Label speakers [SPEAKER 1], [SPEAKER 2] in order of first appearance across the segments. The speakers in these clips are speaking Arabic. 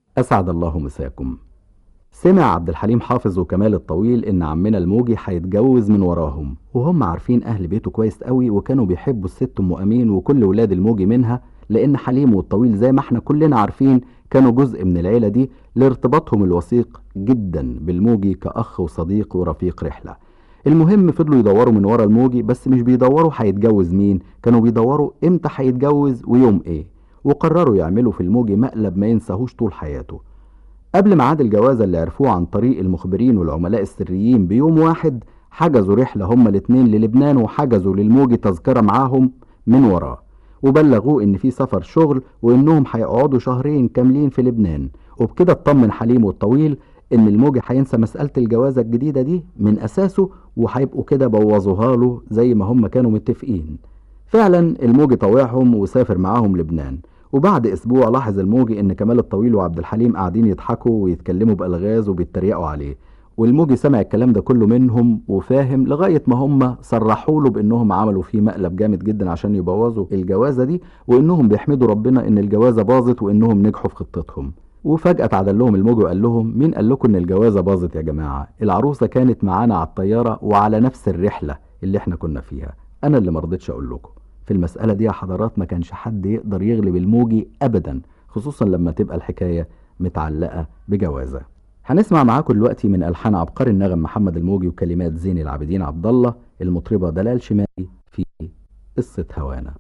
[SPEAKER 1] أسعد الله مساكم. سمع عبد الحليم حافظ وكمال الطويل إن عمنا الموجي هيتجوز من وراهم، وهم عارفين أهل بيته كويس قوي، وكانوا بيحبوا الست أم أمين وكل ولاد الموجي منها، لأن حليم والطويل زي ما احنا كلنا عارفين كانوا جزء من العيلة دي لارتباطهم الوثيق جدا بالموجي كأخ وصديق ورفيق رحلة. المهم فضلوا يدوروا من ورا الموجي، بس مش بيدوروا هيتجوز مين، كانوا بيدوروا امتى هيتجوز ويوم ايه. وقرروا يعملوا في الموجي مقلب ما ينساهوش طول حياته. قبل ميعاد الجوازة اللي عرفوه عن طريق المخبرين والعملاء السريين بيوم واحد، حجزوا رحلة هما الاتنين للبنان، وحجزوا للموجي تذكرة معاهم من وراه، وبلغوه ان في سفر شغل وانهم هيقعدوا شهرين كاملين في لبنان. وبكده اطمن حليم والطويل ان الموجي هينسى مسألة الجوازة الجديدة دي من اساسه، وهيبقوا كده بوظوها له زي ما هم كانوا متفقين. فعلا الموجي طوعهم وسافر معاهم لبنان. وبعد اسبوع لاحظ الموجي ان كمال الطويل وعبد الحليم قاعدين يضحكوا ويتكلموا بالغاز وبيتريقوا عليه، والموجي سمع الكلام ده كله منهم وفاهم، لغايه ما هم صرحوا له بانهم عملوا فيه مقلب جامد جدا عشان يبوظوا الجوازه دي، وانهم بيحمدوا ربنا ان الجوازه باظت وانهم نجحوا في خطتهم. وفجأة اتعدل لهم الموجي وقال لهم: مين قال لكم ان الجوازه باظت يا جماعه؟ العروسه كانت معانا على الطياره وعلى نفس الرحله اللي احنا كنا فيها، انا اللي مرضتش اقول لكم. في المسألة دي يا حضرات ما كانش حد يقدر يغلب الموجي أبدا، خصوصا لما تبقى الحكاية متعلقة بجوازة. هنسمع معاكم دلوقتي من ألحان عبقري النغم محمد الموجي وكلمات زين العابدين عبد الله، المطربة دلال شمالي، في قصة هوانا.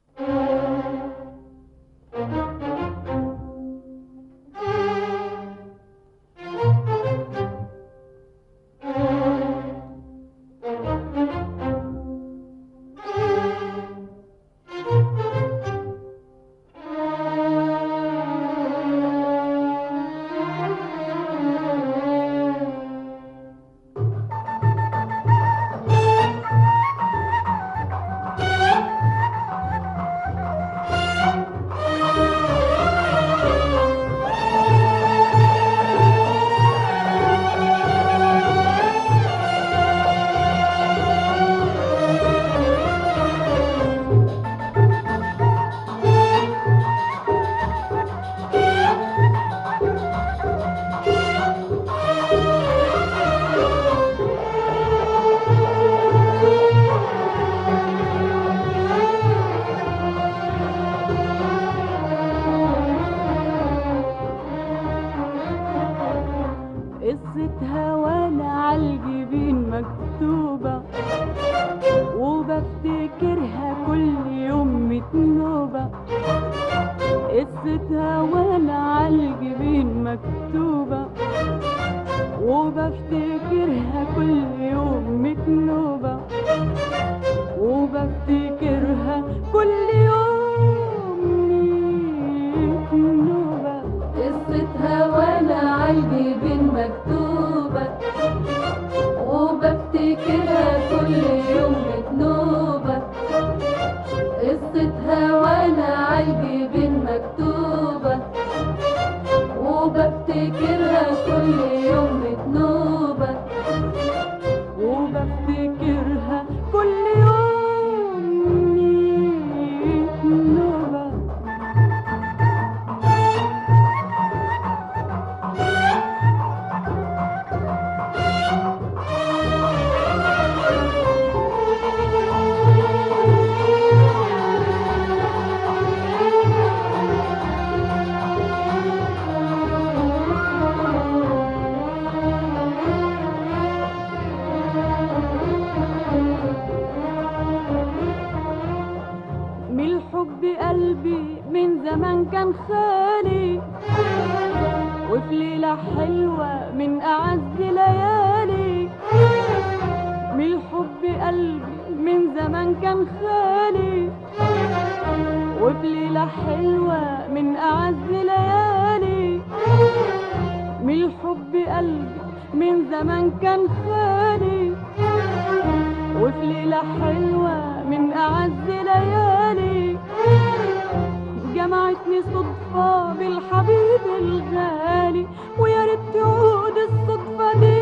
[SPEAKER 2] قصة هوانا عالجبين مكتوبة، وبفتكرها كل يوم متنوبة. قصة هوانا عالجبين مكتوبة، وبفتكرها كل يوم متنوبة، وبفتكرها كل يوم متنوبة.
[SPEAKER 3] قصة هوانا عالجبين مكتوبة، وبفتكرها كل يوم متنوبة. قصة هوانا عالجبين مكتوبة، وبفتكرها كل يوم متنوبة.
[SPEAKER 2] وبفتكرها كل يوم متنوبة. من الحب قلبي من زمان كان خالي، وفي ليلة حلوة من أعز ليالي. من الحب قلبي من زمان كان خالي، وفي ليلة حلوة من أعز ليالي. من الحب قلبي من زمان كان خالي، وفي ليلة حلوة من أعز ليالي. جمعتني صدفة بالحبيب الغالي، ويا ريت تعود الصدفة دي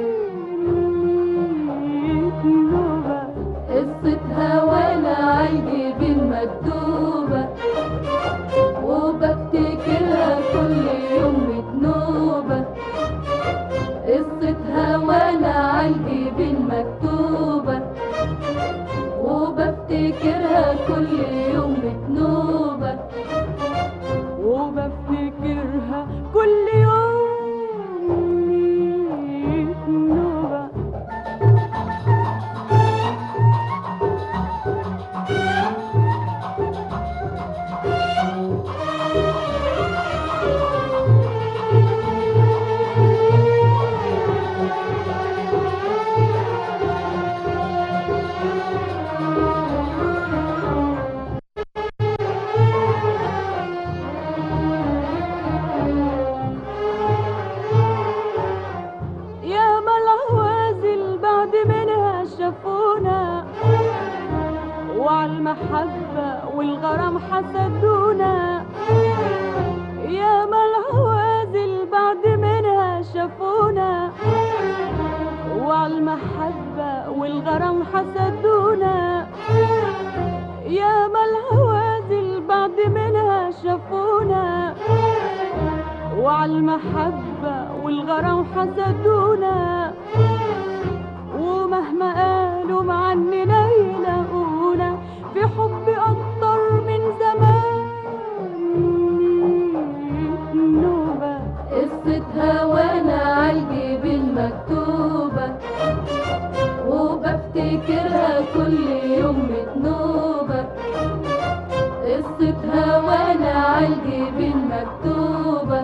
[SPEAKER 2] متنوبة.
[SPEAKER 3] قصة هوانا عالجبين مكتوبة، وبفتكرها كل يوم
[SPEAKER 2] وبفتكرها كل يوم 100 نوبة. ياما العوازل بعد منها شافونا وعالمحبة والغرام حسدونا. ياما العوازل بعد منها شافونا وعالمحبة والغرام حسدونا. ياما العوازل بعد منها شافونا وعالمحبة والغرام حسدونا. ومهما قالوا معننا يلاقونا في حب أكتر من زمان 100 نوبة.
[SPEAKER 3] قصتها وانا عالجيب المكتوبة وبفتكرها كل يوم 100 نوبة. قصتها وانا عالجيب المكتوبة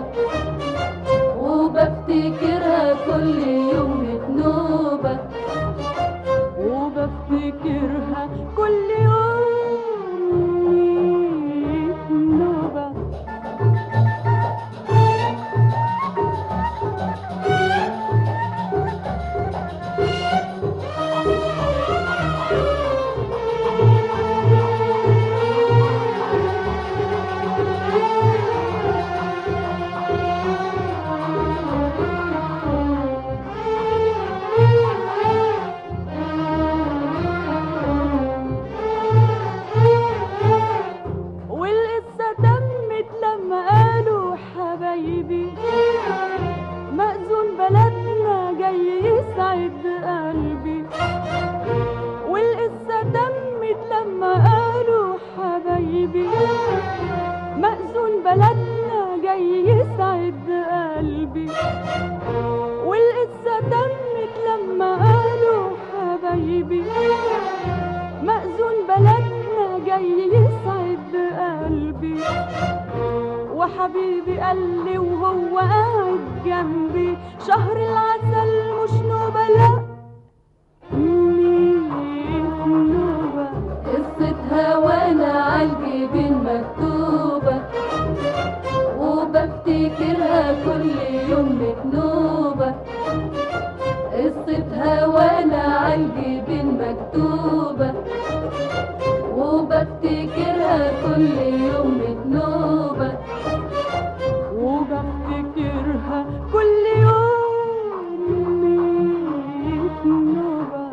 [SPEAKER 3] وبفتكرها كل يوم 100 نوبة.
[SPEAKER 2] وبفتكرها كل يوم 100 نوبة. والقصة تمت لما قالوا حبايبي مأذون بلدنا جاي يسعد قلبي. والقصة تمت لما قالوا حبايبي مأذون بلدنا جاي يسعد قلبي. والقصة تمت لما قالوا حبايبي مأذون بلدنا جاي يسعد قلبي. وحبيبي قال لي وهو قاعد جنبي شهر العسل مش نوبة لا 100 نوبة.
[SPEAKER 3] قصتها وانا عالجيب المكتوبة وبفتكرها كل يوم 100 نوبة. قصتها وانا عالجيب المكتوبة وبفتكرها كل يوم 100 نوبة.
[SPEAKER 2] وبفتكرها كل يوم 100 نوبة.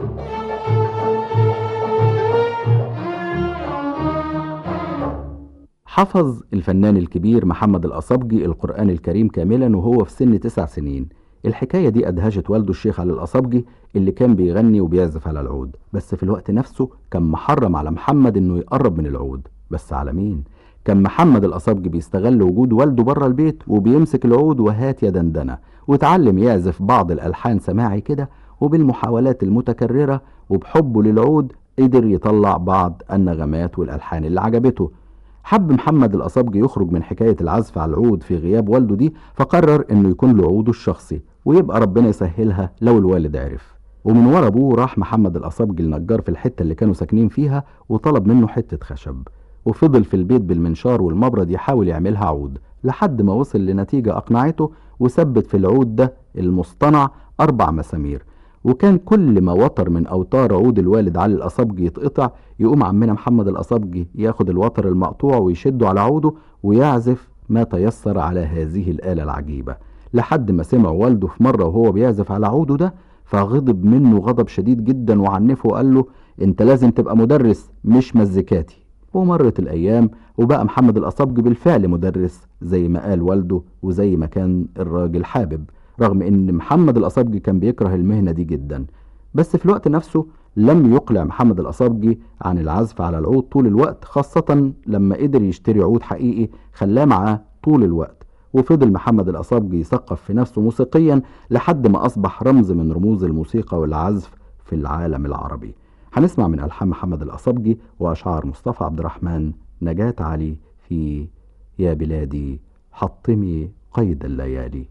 [SPEAKER 1] حفظ الفنان الكبير محمد الأصبجي القرآن الكريم كاملا وهو في سن 9 سنين. الحكاية دي أدهشت والده الشيخ علي الأصبجي اللي كان بيغني وبيعزف على العود، بس في الوقت نفسه كان محرم على محمد انه يقرب من العود. بس على مين؟ كان محمد الأصبجي بيستغل وجود والده بره البيت وبيمسك العود وهات يا دندنة، وتعلم يعزف بعض الألحان سماعي كده، وبالمحاولات المتكررة وبحبه للعود قدر يطلع بعض النغمات والألحان اللي عجبته. حب محمد الأصبجي يخرج من حكاية العزف على العود في غياب والده دي، فقرر انه يكون له عوده الشخصي ويبقى ربنا يسهلها لو الوالد عرف. ومن ورا ابوه راح محمد الأصبجي النجار في الحتة اللي كانوا ساكنين فيها وطلب منه حتة خشب، وفضل في البيت بالمنشار والمبرد يحاول يعملها عود لحد ما وصل لنتيجة أقنعته، وثبت في العود ده المصطنع 4 مسامير. وكان كل ما وتر من أوتار عود الوالد علي الأصبجي يتقطع يقوم عمنا محمد الأصبجي ياخد الوتر المقطوع ويشده على عوده ويعزف ما تيسر على هذه الآلة العجيبة، لحد ما سمع والده في مرة وهو بيعزف على عوده ده فغضب منه غضب شديد جدا وعنفه وقال له انت لازم تبقى مدرس مش مزيكاتي. ومرت الأيام وبقى محمد الأصبجي بالفعل مدرس زي ما قال والده وزي ما كان الراجل حابب، رغم ان محمد الأصبجي كان بيكره المهنة دي جدا. بس في الوقت نفسه لم يقلع محمد الأصابجي عن العزف على العود طول الوقت، خاصة لما قدر يشتري عود حقيقي خلاه معاه طول الوقت. وفضل محمد الأصابجي يثقف في نفسه موسيقيا لحد ما أصبح رمز من رموز الموسيقى والعزف في العالم العربي. هنسمع من ألحان محمد الأصابجي وأشعار مصطفى عبد الرحمن نجاة علي في يا بلادي حطمي قيد الليالي.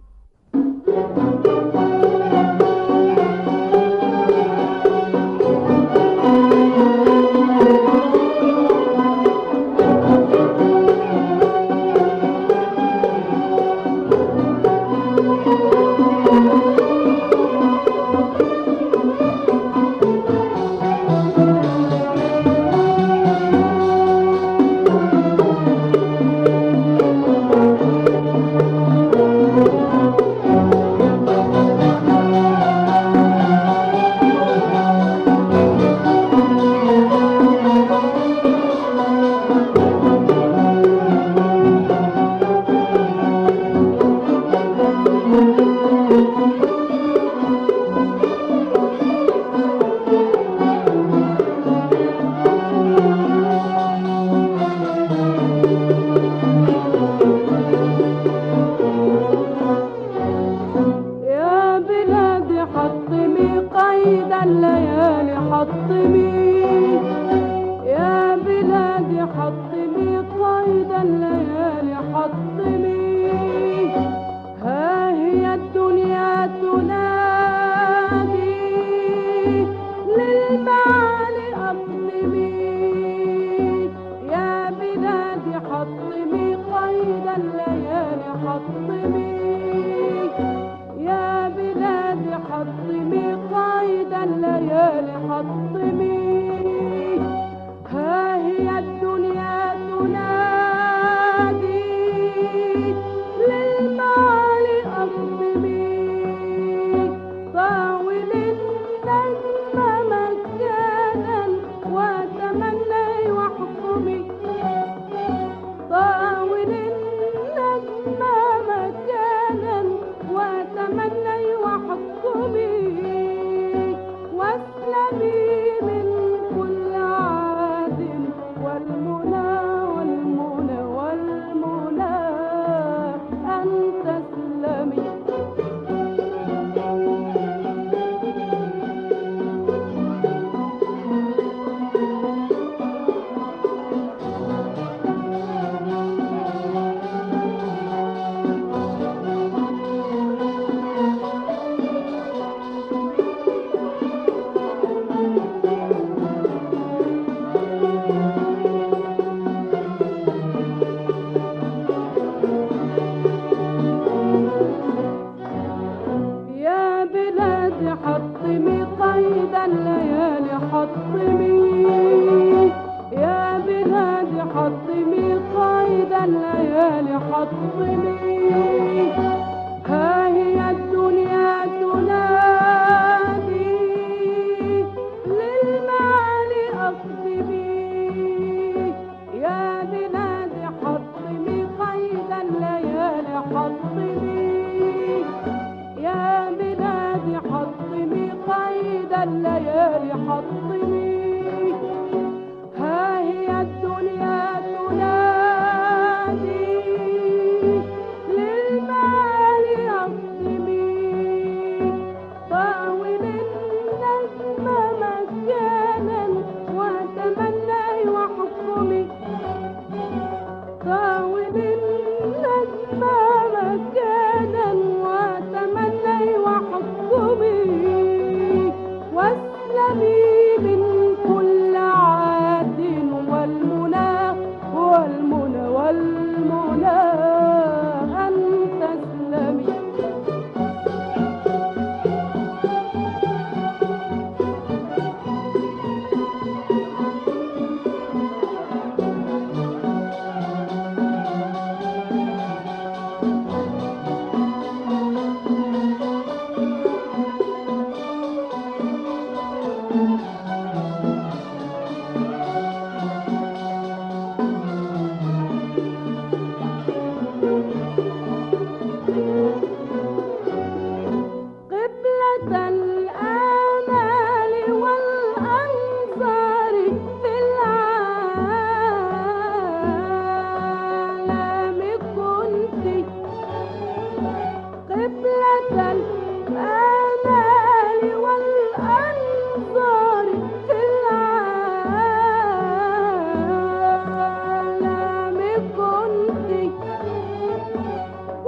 [SPEAKER 2] واسلمي من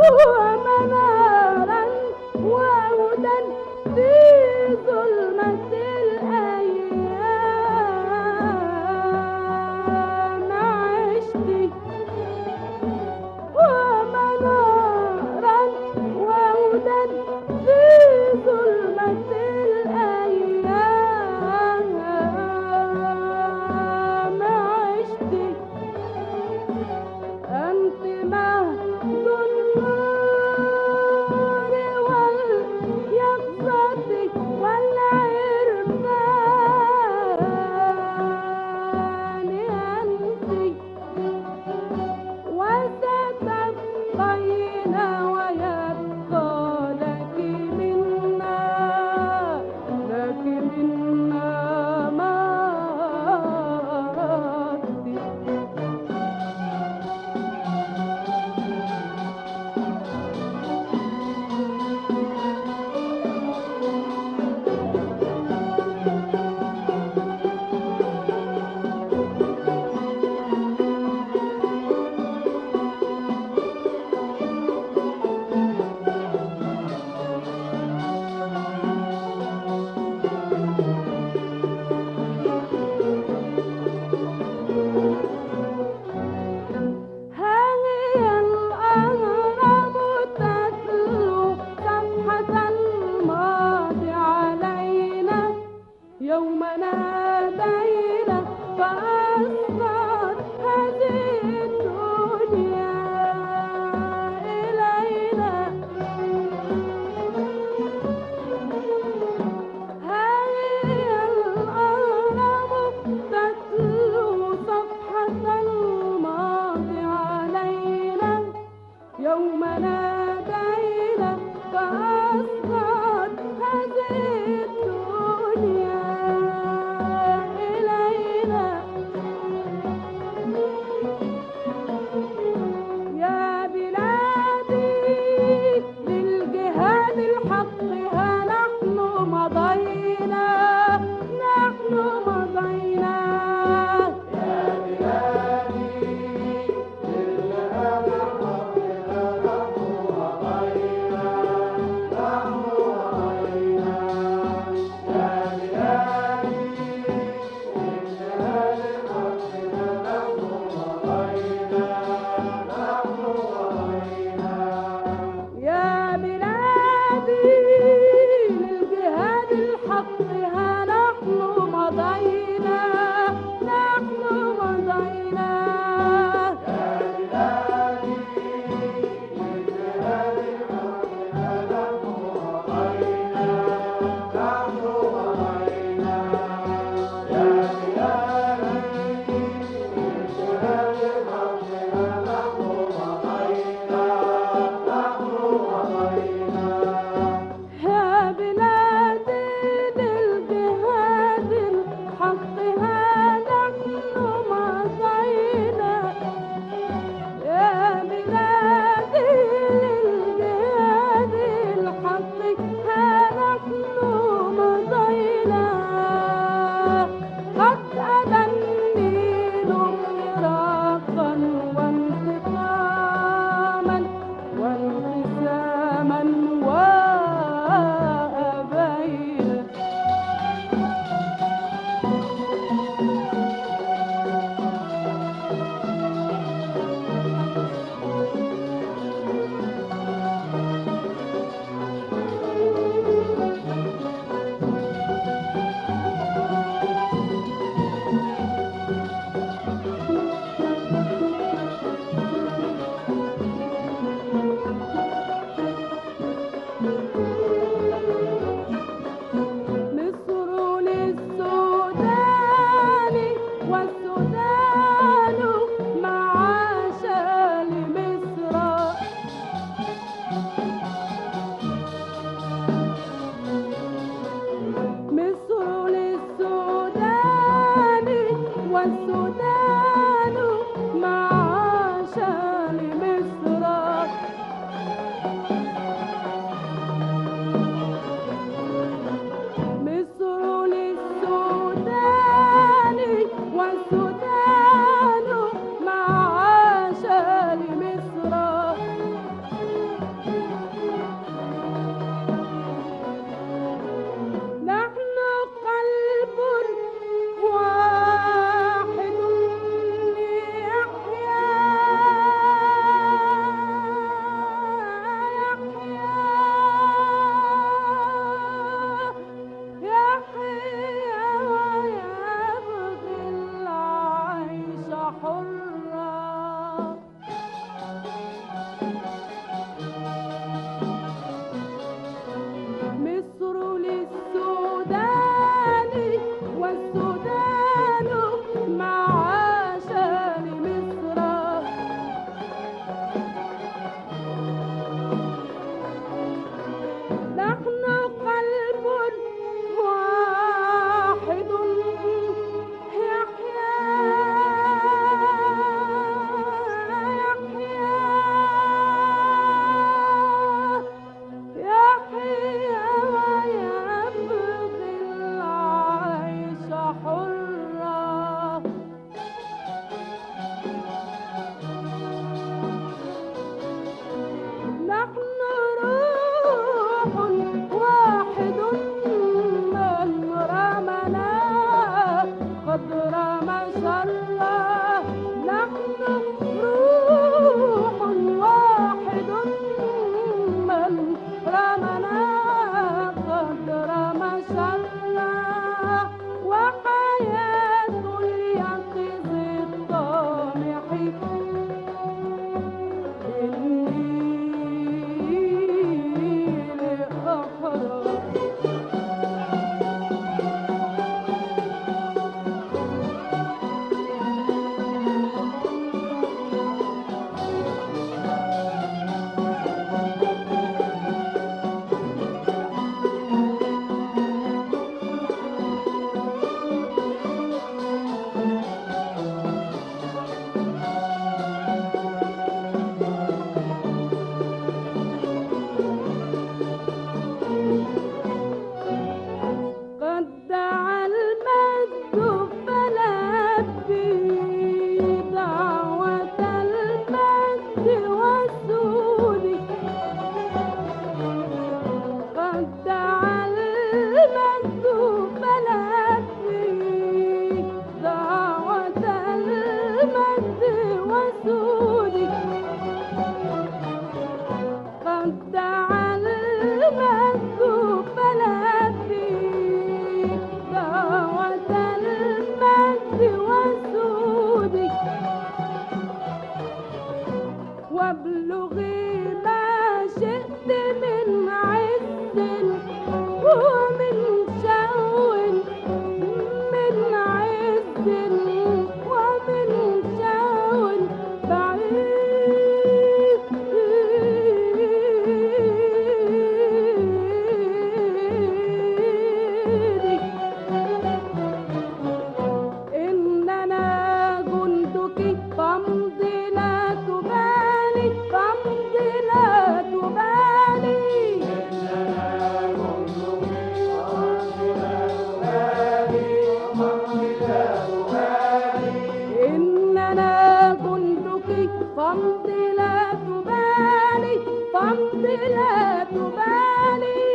[SPEAKER 2] ومنارا وهدى في ظلمة الأيام عشت ومنارا وهدى في ظلمة الأيام عشت أنت مهد النور واليقظة والعرفان أنت وستبقين ويبقى لك منا ما أردت هذه الأهرام تتلو صفحة الماضي علينا يوم نادينا فأصغت هذه الدنيا إلينا هذه الأهرام تتلو صفحة الماضي علينا يوم نادينا فأصغت هذه الدنيا إلينا يا بلادي للجهاد الحق ها نحن مضينا لا تبالي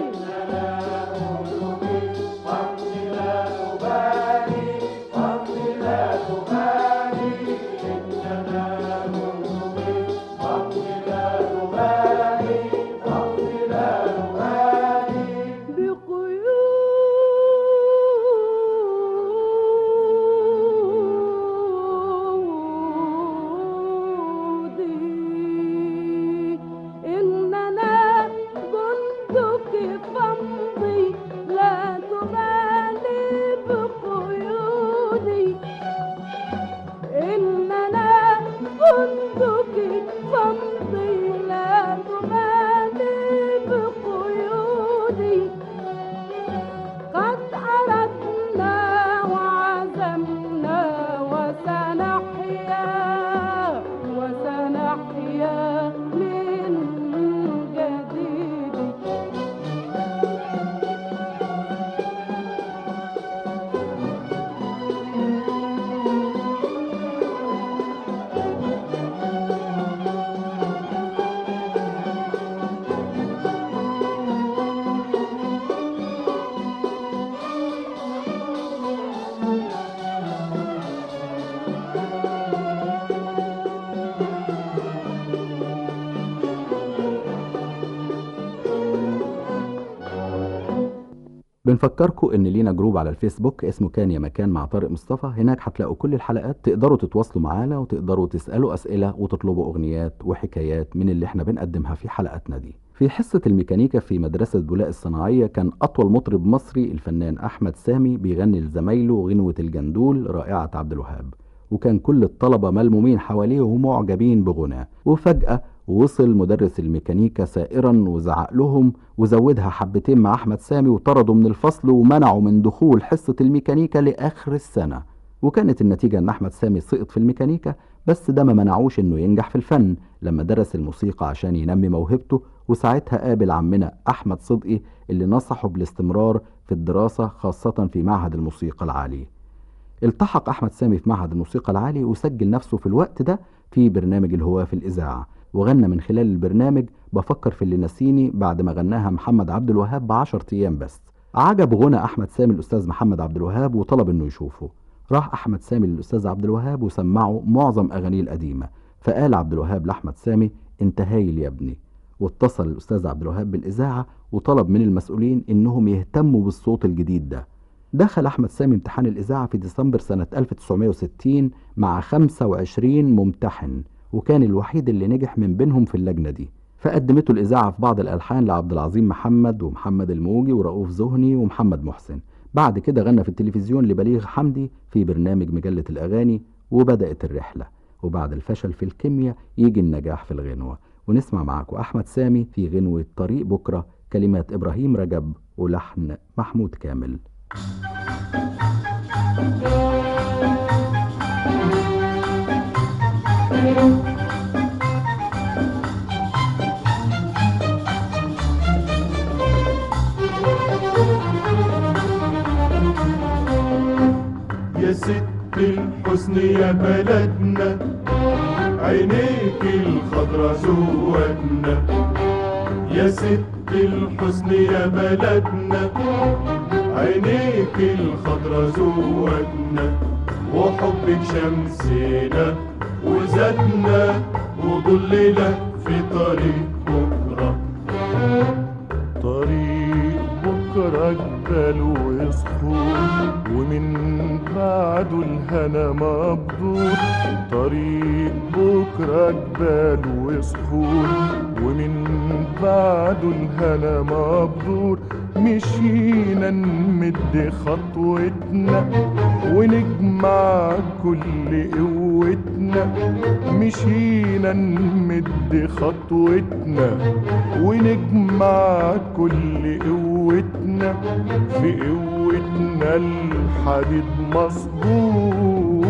[SPEAKER 1] بنفكركم ان لينا جروب على الفيسبوك اسمه كان يا مكان مع طارق مصطفى. هناك هتلاقوا كل الحلقات، تقدروا تتواصلوا معانا وتقدروا تسألوا أسئلة وتطلبوا أغنيات وحكايات من اللي احنا بنقدمها في حلقاتنا دي. في حصة الميكانيكا في مدرسة بولاق الصناعية كان أطول مطرب مصري الفنان أحمد سامي بيغني لزمايله غنوة الجندول رائعة عبد الوهاب، وكان كل الطلبة ملمومين حواليه ومعجبين بغناه. وفجأة وصل مدرس الميكانيكا سائرا وزعق لهم وزودها حبتين مع أحمد سامي وطردوا من الفصل ومنعوا من دخول حصة الميكانيكا لآخر السنة. وكانت النتيجة ان أحمد سامي سقط في الميكانيكا، بس ده ما منعوش انه ينجح في الفن لما درس الموسيقى عشان ينمي موهبته. وساعتها قابل عمنا أحمد صدقي اللي نصحه بالاستمرار في الدراسة خاصة في معهد الموسيقى العالي. التحق أحمد سامي في معهد الموسيقى العالي وسجل نفسه في الوقت ده في برنامج الهواة في الإذاعة، وغنى من خلال البرنامج بفكر في اللي نسيني بعد ما غناها محمد عبد الوهاب ب10 أيام بس. عجب غنى أحمد سامي الأستاذ محمد عبد الوهاب وطلب إنه يشوفه. راح أحمد سامي للأستاذ عبد الوهاب وسمعه معظم أغانيه القديمة، فقال عبد الوهاب لأحمد سامي أنت هايل يا ابني. واتصل الأستاذ عبد الوهاب بالإذاعة وطلب من المسؤولين إنهم يهتموا بالصوت الجديد ده. دخل أحمد سامي امتحان الإذاعة في ديسمبر سنة 1960 مع 25 ممتحن، وكان الوحيد اللي نجح من بينهم في اللجنة دي. فقدمته الإذاعة في بعض الألحان لعبد العظيم محمد ومحمد الموجي ورؤوف زهني ومحمد محسن. بعد كده غنى في التلفزيون لبليغ حمدي في برنامج مجلة الأغاني، وبدأت الرحلة. وبعد الفشل في الكيمياء يجي النجاح في الغنوة. ونسمع معاكم أحمد سامي في غنوة طريق بكرة، كلمات إبراهيم رجب ولحن محمود كامل.
[SPEAKER 4] يا ست الحسن يا بلدنا، عينيك الخضرا زودنا. يا ست الحسن يا بلدنا، عينيك الخضرا زودنا. وحبك شمسنا وزادنا وضلنا في طريق بكرة. طريق بكرة جبال وصخور ومن بعده الهنا مبدور. طريق بكرة جبال وصخور ومن بعده الهنا مبدور. مشينا نمد خطوتنا ونجمع كل قوتنا. مشينا نمد خطوتنا ونجمع كل قوتنا. في قوتنا الحديد مصبور.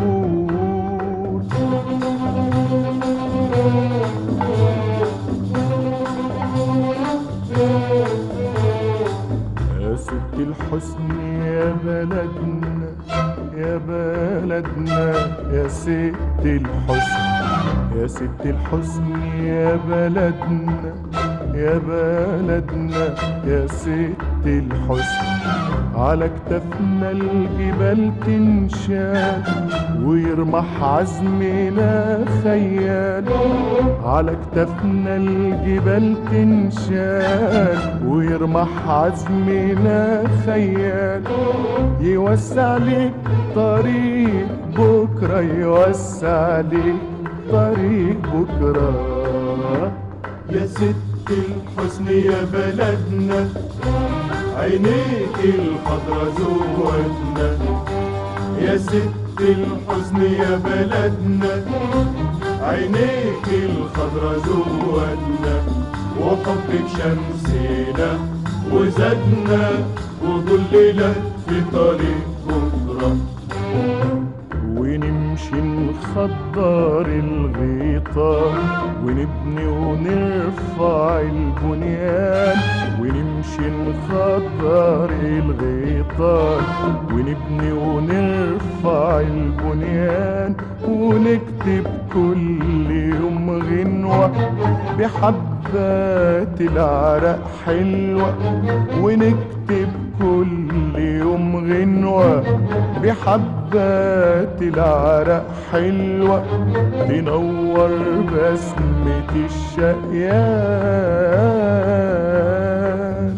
[SPEAKER 4] يا ست الحسن يا بلدنا، يا بلدنا، يا ست الحسن يا ست الحسن يا بلدنا يا بلدنا يا ست الحسن، على كتفنا الجبال تنشال ويرمح عزمنا خيال، على كتفنا الجبال تنشال ويرمح عزمنا خيال، يوسع لك طريق بكرة يوسع لك طريق بكرة.
[SPEAKER 5] يا ست الحسن يا بلدنا عينيك الخضرا زودنا، يا ست الحسن يا بلدنا عينيك الخضرا زودنا، وحبك شمسنا وزادنا وظلنا في طريق بكرة.
[SPEAKER 4] ونمشي نخضر الغيطان ونبني ونرفع البنيان، ونمشي نخضر الغيطان ونبني ونرفع البنيان، ونكتب كل يوم غنوة بحبات العرق حلوة، ونكتب كل يوم غنوة بحبات العرق حلوة، تنور بسمة الشقيان.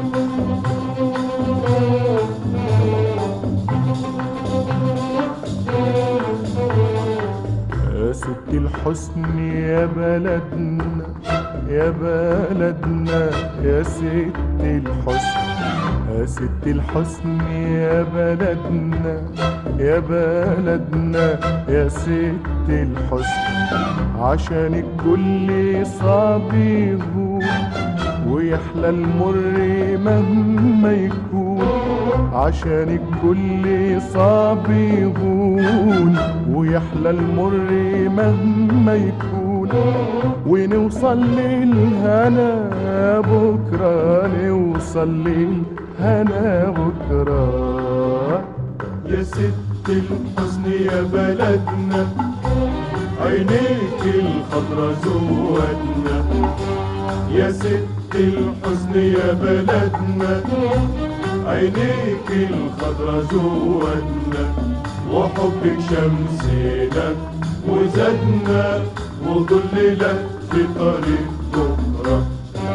[SPEAKER 4] يا ست الحسن يا بلدنا يا بلدنا يا ست الحسن، يا ست الحسن يا بلدنا يا بلدنا يا ست الحسن، عشان الكل صعب يهون ويحلى المر مهما يكون، عشان الكل صعب يهون ويحلى المر مهما يكون، ونوصل للهنا بكرة نوصل للهنا بكرة.
[SPEAKER 5] يا ست الحسن يا بلدنا عينيك الخضرا زودنا، يا ست الحسن يا بلدنا عينيك الخضرا زودنا، وحبك شمسنا وزادنا وظلنا في طريق بكرة.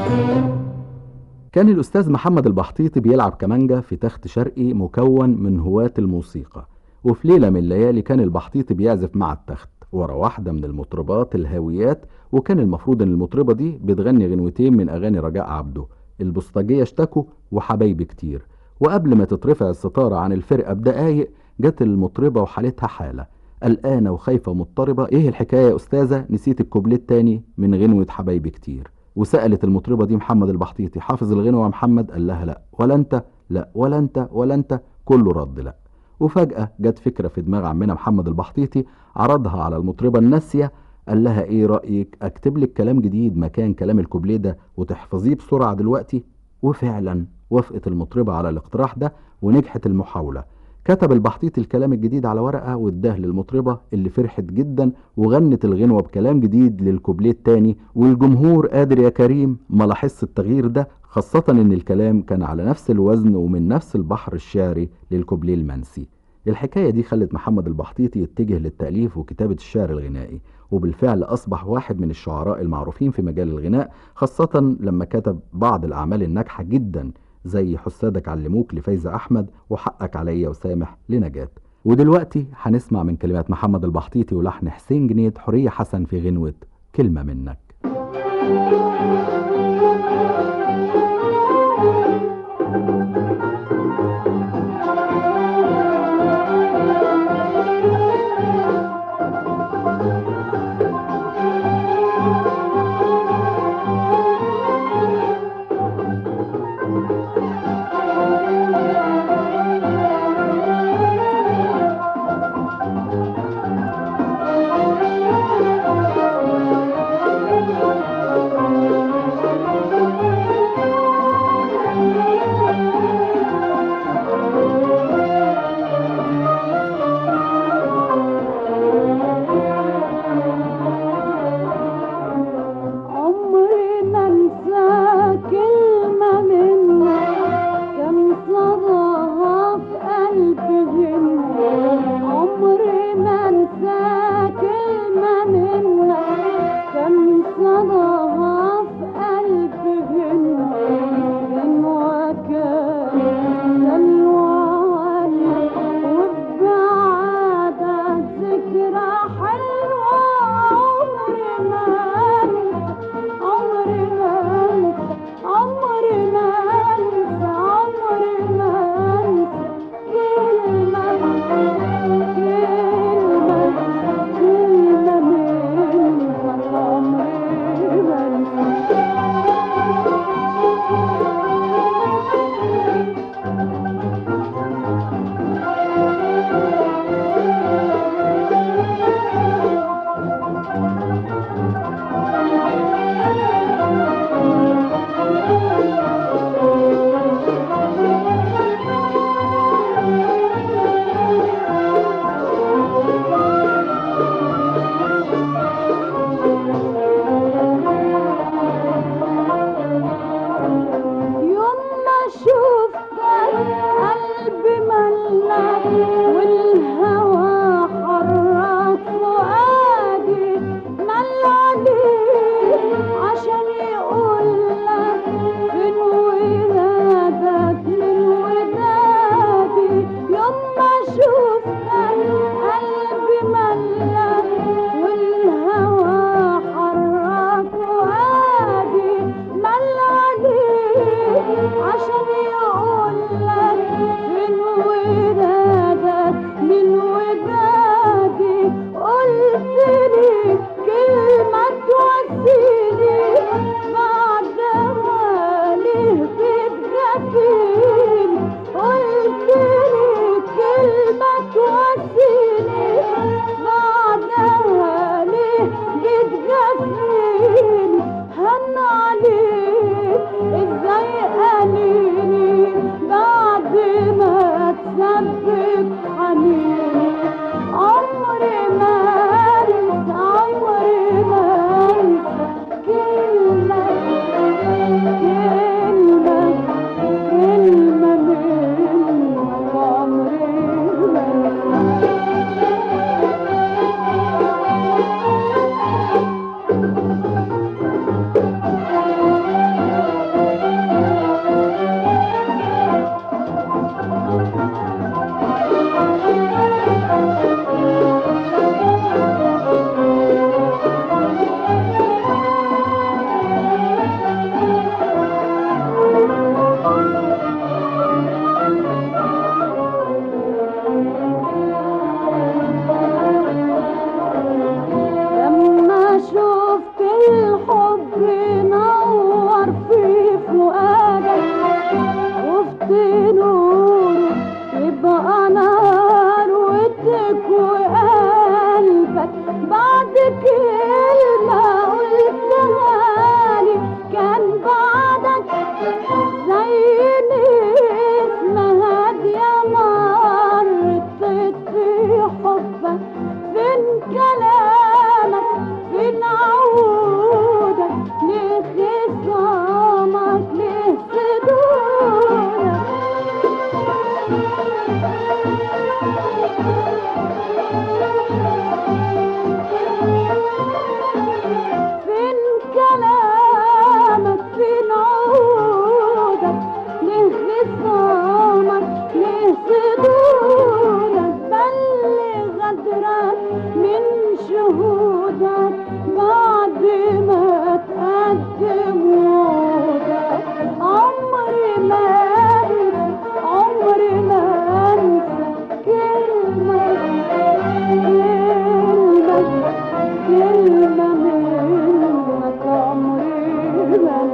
[SPEAKER 1] كان الأستاذ محمد البحطيطي بيلعب كمانجا في تخت شرقي مكون من هواة الموسيقى، وفي ليلة من الليالي كان البحطيطي بيعزف مع التخت ورا واحدة من المطربات الهاويات، وكان المفروض ان المطربة دي بتغني غنوتين من أغاني رجاء عبده، البوسطجية اشتكوا وحبايبي كتير. وقبل ما تترفع الستارة عن الفرقة بدقايق جت المطربة وحالتها حالة، قلقانة وخايفة ومضطربة. ايه الحكاية يا أستاذة، نسيت الكوبليه التاني من غنوة حبايبي كتير؟ وسألت المطربة دي محمد البحطيطي حافظ الغنوة يا محمد؟ قال لها لا. ولا انت؟ لا. ولا انت؟ ولا انت؟ كله رد لا. وفجأة جت فكرة في دماغ عمنا محمد البحطيطي، عرضها على المطربة الناسية، قال لها ايه رأيك اكتب لك كلام جديد مكان كلام الكوبليه ده وتحفظيه بسرعة دلوقتي؟ وفعلا وافقت المطربة على الاقتراح ده ونجحت المحاولة. كتب البحطيطي الكلام الجديد على ورقة واداه للمطربة اللي فرحت جدا وغنت الغنوة بكلام جديد للكوبليه التاني، والجمهور قادر يا كريم ما لاحظش التغيير ده، خاصة ان الكلام كان على نفس الوزن ومن نفس البحر الشعري للكوبليه المنسي. الحكاية دي خلت محمد البحطيطي يتجه للتأليف وكتابة الشعر الغنائي، وبالفعل أصبح واحد من الشعراء المعروفين في مجال الغناء، خاصة لما كتب بعض الأعمال الناجحة جدا زي حسادك علموك لفايزة أحمد وحقك عليا وسامح لنجاة. ودلوقتي هنسمع من كلمات محمد البحطيطي ولحن حسين جنيد حورية حسن في غنوة كلمة منك.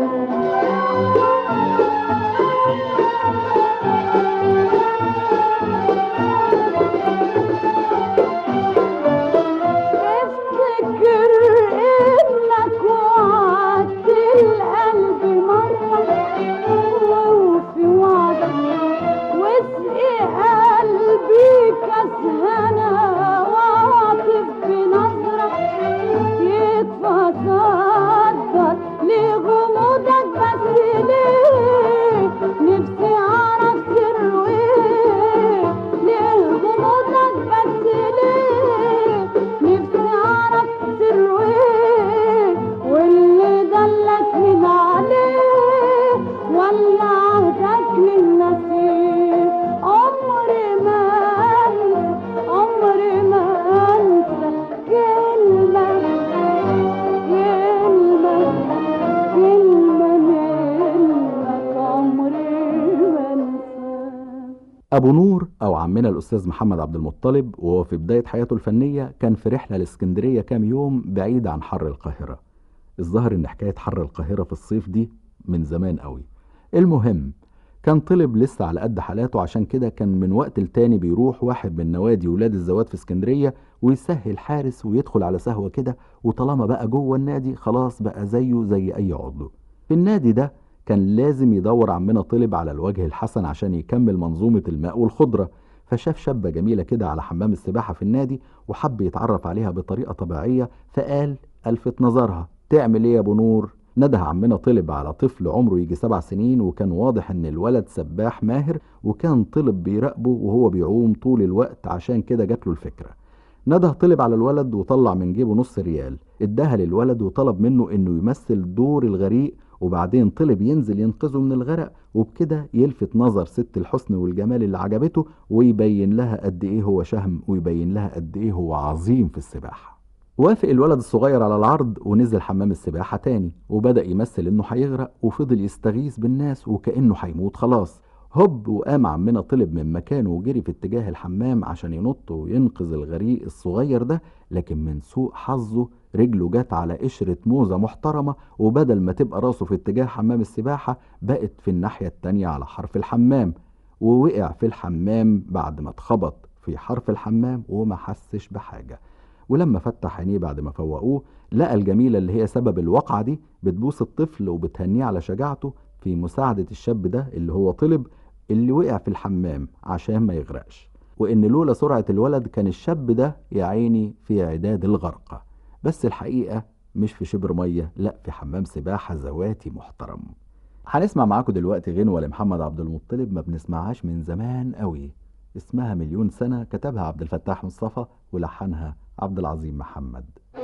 [SPEAKER 1] أبو نور أو عمنا الأستاذ محمد عبد المطلب وهو في بداية حياته الفنية كان في رحلة لإسكندرية كام يوم بعيد عن حر القاهرة. الظاهر إن حكاية حر القاهرة في الصيف دي من زمان قوي. المهم كان طلب لسه على قد حالاته، عشان كده كان من وقت لتاني بيروح واحد من نوادي ولاد الزوات في اسكندرية ويسهل حارس ويدخل على سهوة كده، وطالما بقى جوه النادي خلاص بقى زيه زي أي عضو. في النادي ده كان لازم يدور عمنا طلب على الوجه الحسن عشان يكمل منظومة الماء والخضرة، فشاف شابة جميلة كده على حمام السباحة في النادي وحب يتعرف عليها بطريقة طبيعية، فقال ألفت نظرها: تعمل ايه يا ابو نور؟ نده عمنا طلب على طفل عمره يجي 7 سنين، وكان واضح ان الولد سباح ماهر، وكان طلب بيراقبه وهو بيعوم طول الوقت، عشان كده جات له الفكرة. نده طلب على الولد وطلع من جيبه نص ريال اداها للولد وطلب منه انه يمثل دور الغريق، وبعدين طلب ينزل ينقذه من الغرق، وبكده يلفت نظر ست الحسن والجمال اللي عجبته ويبين لها قد ايه هو شهم، ويبين لها قد ايه هو عظيم في السباحة. وافق الولد الصغير على العرض ونزل حمام السباحة تاني، وبدأ يمثل انه هيغرق، وفضل يستغيث بالناس وكأنه هيموت خلاص. هوب وقام عمنا طلب من مكانه وجري في اتجاه الحمام عشان ينط وينقذ الغريق الصغير ده، لكن من سوء حظه رجله جت على قشرة موزة محترمة، وبدل ما تبقى راسه في اتجاه حمام السباحة بقت في الناحية التانية على حرف الحمام، ووقع في الحمام بعد ما اتخبط في حرف الحمام وما حسش بحاجة. ولما فتح عينيه بعد ما فوقوه لقى الجميلة اللي هي سبب الوقعة دي بتبوس الطفل وبتهنيه على شجاعته في مساعدة الشاب ده اللي هو طلب، اللي وقع في الحمام عشان ما يغرقش، وإن لولا سرعة الولد كان الشاب ده يا عيني في عداد الغرقة. بس الحقيقة مش في شبر مية، لا في حمام سباحة زواتي محترم. هنسمع معاكم دلوقتي غنوة لمحمد عبد المطلب ما بنسمعهاش من زمان قوي، اسمها مليون سنة، كتبها عبد الفتاح مصطفى ولحنها عبد العظيم محمد.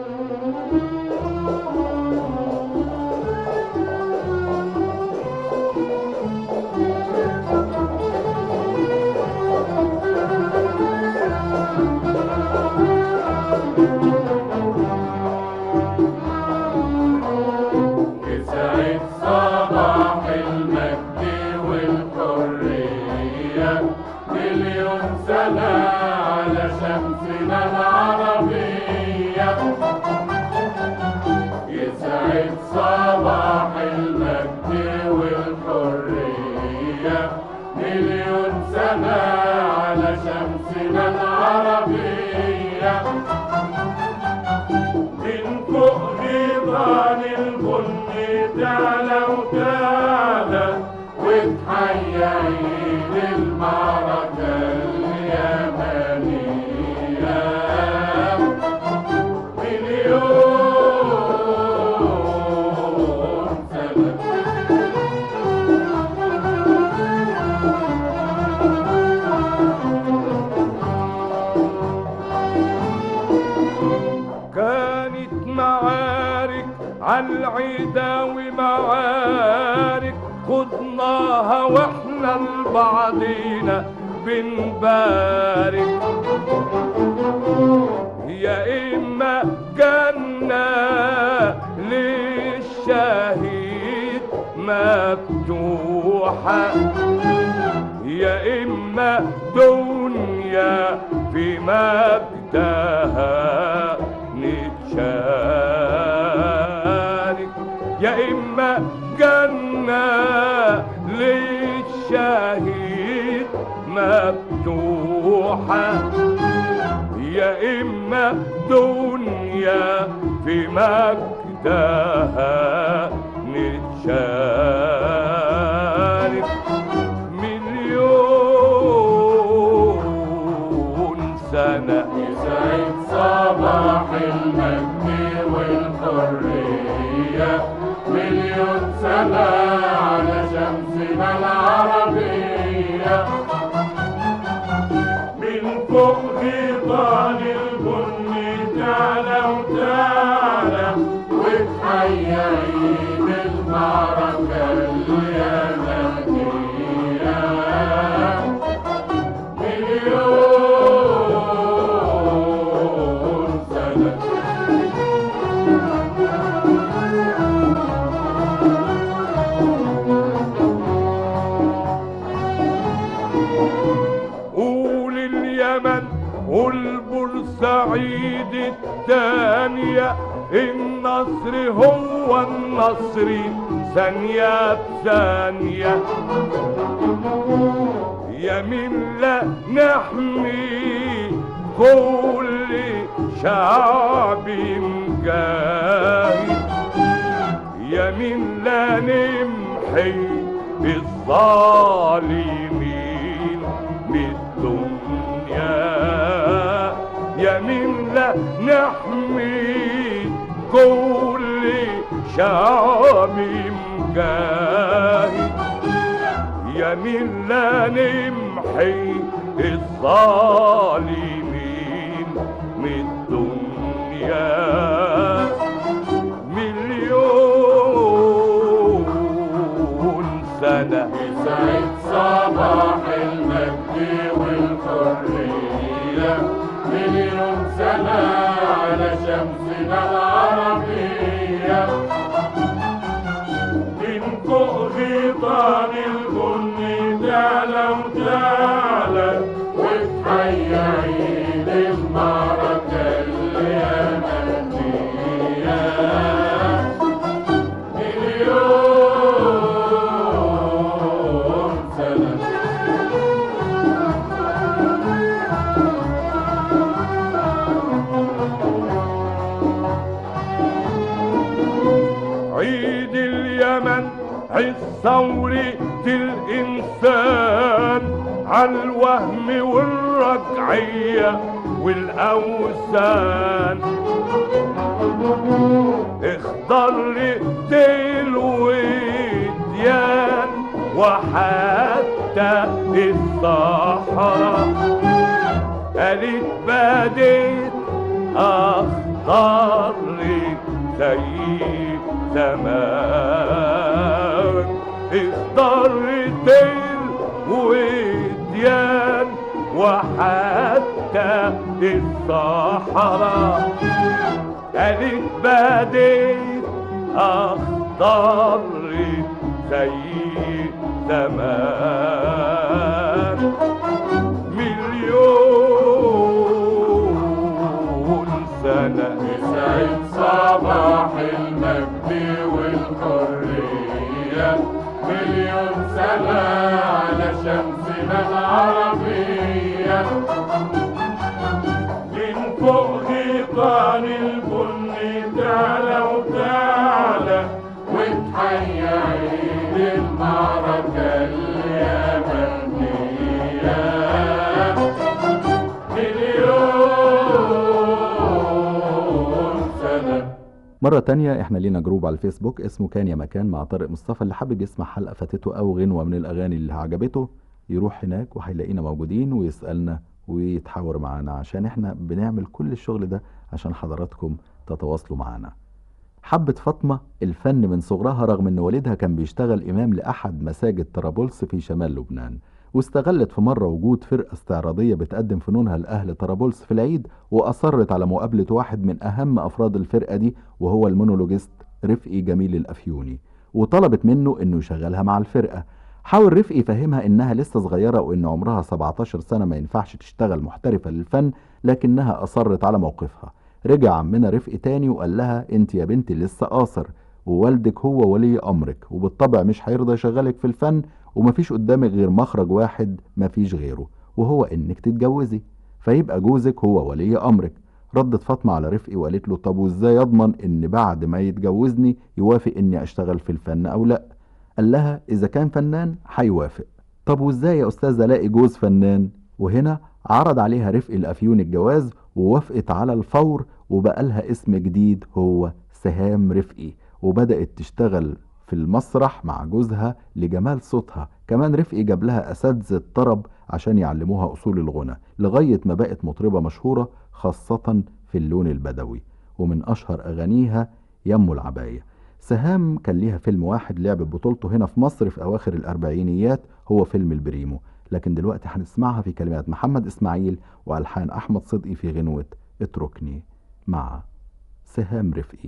[SPEAKER 5] يسعد صباح المجد والحرية، مليون سنة على شمسنا العربية. يسعد صباح المجد والحرية، مليون سنة على شمسنا العربية. من فوق غيطان البن تعلى وتعلى وتحيي عيد المعركة اليمنية. مليون سنة
[SPEAKER 6] كانت معارك عالعدا ومعارك خضناها واحنا لبعضينا بنبارك. يا إما جنة للشهيد مفتوحة، يا إما دنيا في مجدها نتشارك، يا إما الجنة للشهيد مفتوحة، يا إما دنيا في مجدها نتشارك مليون سنة.
[SPEAKER 5] يسعد صباح المجد والحرية مليون سنة على شمسنا العربية، من فوق غيطان البن تعلى وتعلى وتحيي عيد المعركة اليمنية مليون سنة.
[SPEAKER 6] قول اليمن والبورسعيد التانية، النصر هو النصر ثانية بثانية، يمين لا نحمي كل شعب مجاهد، يمين لا نمحي الظالمين من الدنيا، يمين لا نحمي كل شعب مجاهد، يمين لا نمحي الظالمين من الدنيا مليون سنة.
[SPEAKER 5] يسعد صباح المجد والحرية مليون سنة على شمسنا العربية، من فوق غيطان البن تعلى وتعلى وتحيي عيد المعركة اليمنية مليون سنة.
[SPEAKER 6] عيد اليمن عيد ثورة الإنسان عالوهم والرجعية والأوثان، اخضر ديل وديان وحتى الصحراء، قالت بديت أخضر زي زمان، اخضر ديل وديان وحتى الصحراء، قالت بديت أخضر زي زمان مليون سنة.
[SPEAKER 5] يسعد صباح المجد والحرية مليون سنة على شمسنا العربية، من فوق غيطان البن تعلى وتعلى وتحيي عيد المعركة اليمنية مليون سنة.
[SPEAKER 1] مرة تانية احنا لينا جروب على الفيسبوك اسمه كان يا مكان مع طارق مصطفى، اللي حابب يسمع حلقة فاتته او غنوة من الاغاني اللي عجبته يروح هناك وهيلاقينا موجودين ويسألنا ويتحاور معانا، عشان احنا بنعمل كل الشغل ده عشان حضراتكم تتواصلوا معانا. حبت فاطمة الفن من صغرها رغم ان والدها كان بيشتغل امام لاحد مساجد طرابلس في شمال لبنان، واستغلت في مرة وجود فرقة استعراضية بتقدم فنونها لأهل طرابلس في العيد، وأصرت على مقابلة واحد من أهم أفراد الفرقة دي وهو المونولوجيست رفقي جميل الأفيوني، وطلبت منه إنه يشغلها مع الفرقة. حاول رفقي يفهمها إنها لسه صغيرة وإن عمرها 17 سنة ما ينفعش تشتغل محترفة للفن، لكنها أصرت على موقفها. رجع عمنا رفقي تاني وقال لها انت يا بنتي لسه قاصر،
[SPEAKER 7] ووالدك هو ولي أمرك، وبالطبع مش هيرضى يشغلك في الفن، ومفيش قدامك غير مخرج واحد مفيش غيره، وهو إنك تتجوزي، فيبقى جوزك هو ولي أمرك. ردت فاطمة على رفقي وقالت له طب وازاي اضمن ان بعد ما يتجوزني يوافق اني اشتغل في الفن او لا؟ قال لها اذا كان فنان هيوافق. طب وازاي يا استاذ الاقي جوز فنان؟ وهنا عرض عليها رفقي الافيون الجواز، ووافقت على الفور، وبقى لها اسم جديد هو سهام رفقي، وبدأت تشتغل في المسرح مع جوزها لجمال صوتها. كمان رفقي جاب لها اساتذة طرب عشان يعلموها اصول الغنى، لغاية ما بقت مطربة مشهورة خاصة في اللون البدوي، ومن اشهر اغانيها يمو العباية. سهام كان ليها فيلم واحد لعبت بطولته هنا في مصر في اواخر الاربعينيات، هو فيلم البريمو، لكن دلوقتي هنسمعها في كلمات محمد اسماعيل والحان احمد صدقي في غنوة اتركني مع سهام رفقي.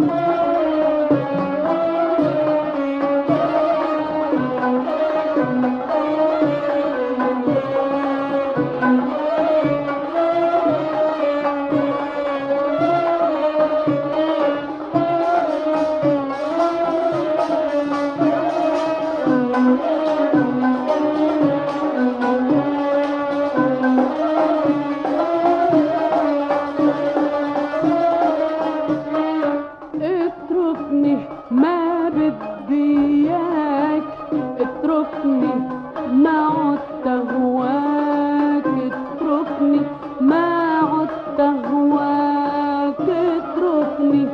[SPEAKER 2] اتركني ما بدي اياك، اتركني ما عدت اهواك، اتركني ما عدت اهواك، اتركني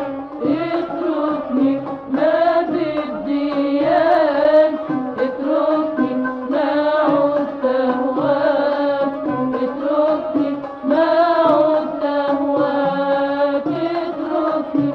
[SPEAKER 3] اتركني ما بدي اياك، اتركني ما عدت اهواك، اتركني ما عدت اهواك، اتركني.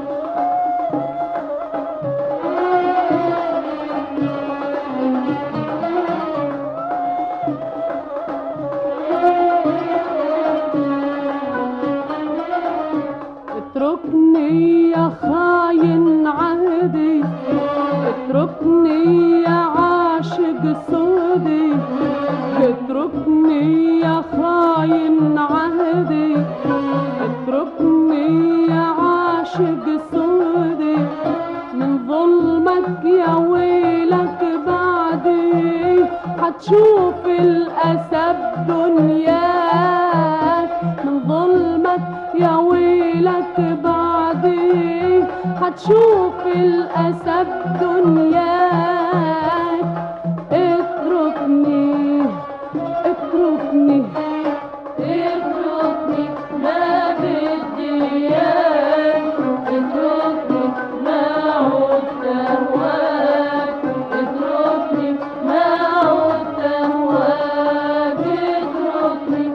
[SPEAKER 2] اتركني يا خاين عهدي، اتركني يا عاشق سودي، اتركني يا خاين عهدي، اتركني يا عاشق سودي، من ظلمك يا ويلك بعدي حتشوف الأسى بدنياك، من ظلمك يا ويلك بعدي حتشوف الأسى بدنياك، اتركني اتركني
[SPEAKER 3] اتركني ما بدي اياك، اتركني ما عدت اهواك، اتركني ما عدت اهواك، اتركني.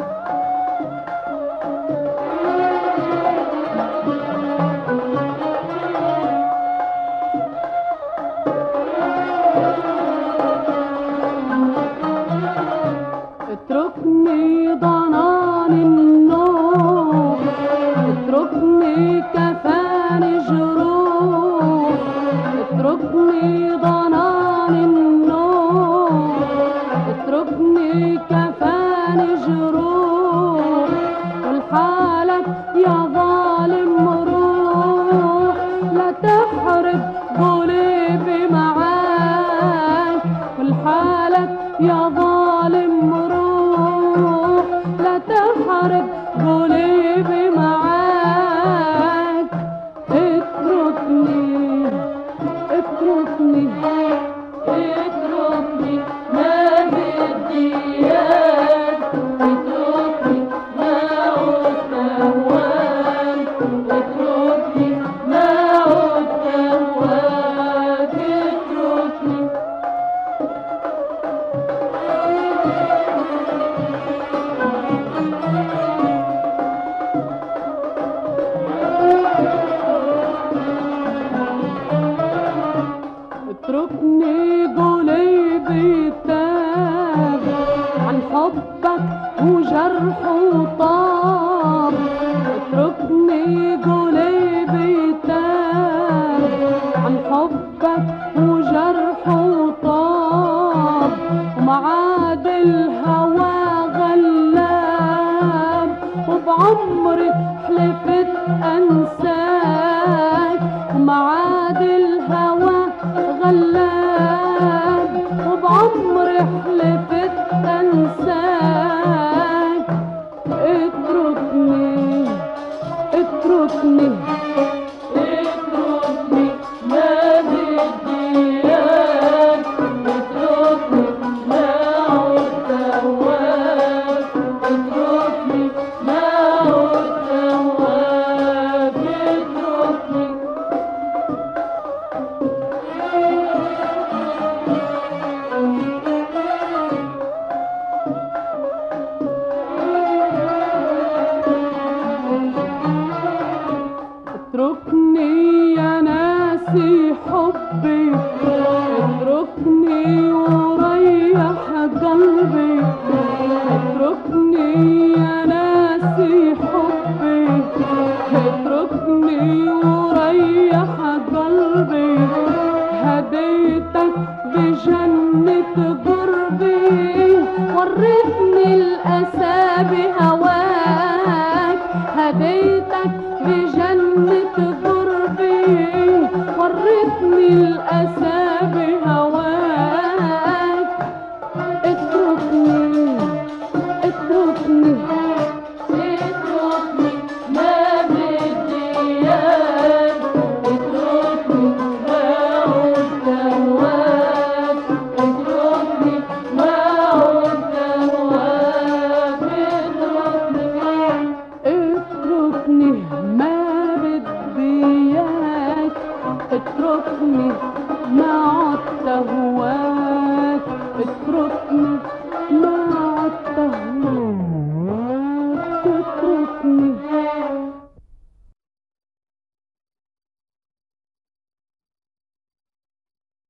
[SPEAKER 2] اتركني ضنان النوم، اتركني كفاني جروح، اتركني ضنان النوم، اتركني كفاني جروح، والحالك يا ظالم روح، لا تحرق قلبي معاك، والحالك يا ظالم روح، لا تحرق قلبي معاك، اتركني اتركني
[SPEAKER 3] اتركني ما بدي اياك، اتركني ما عدت اهواك، اتركني ما عدت اهواك، اتركني.
[SPEAKER 2] اتركني قلبي تاب عن حبك وجرحه طاب، اتركني قلبي تاب عن حبك وجرحه طاب، ومعاد الهوى غلاب، وبعمري حلفت انساك، ومعاد عمري حلفت انساك. اتركني اتركني اتركني ما بدي اياك. اتركني ما عدت اهواك. اتركني ما عدت اهواك. اتركني. اتركني يا ناسي حبي. اتركني وريح قلبي. اتركني يا ناسي حبي. اتركني وريح قلبي. هديتك بجنبي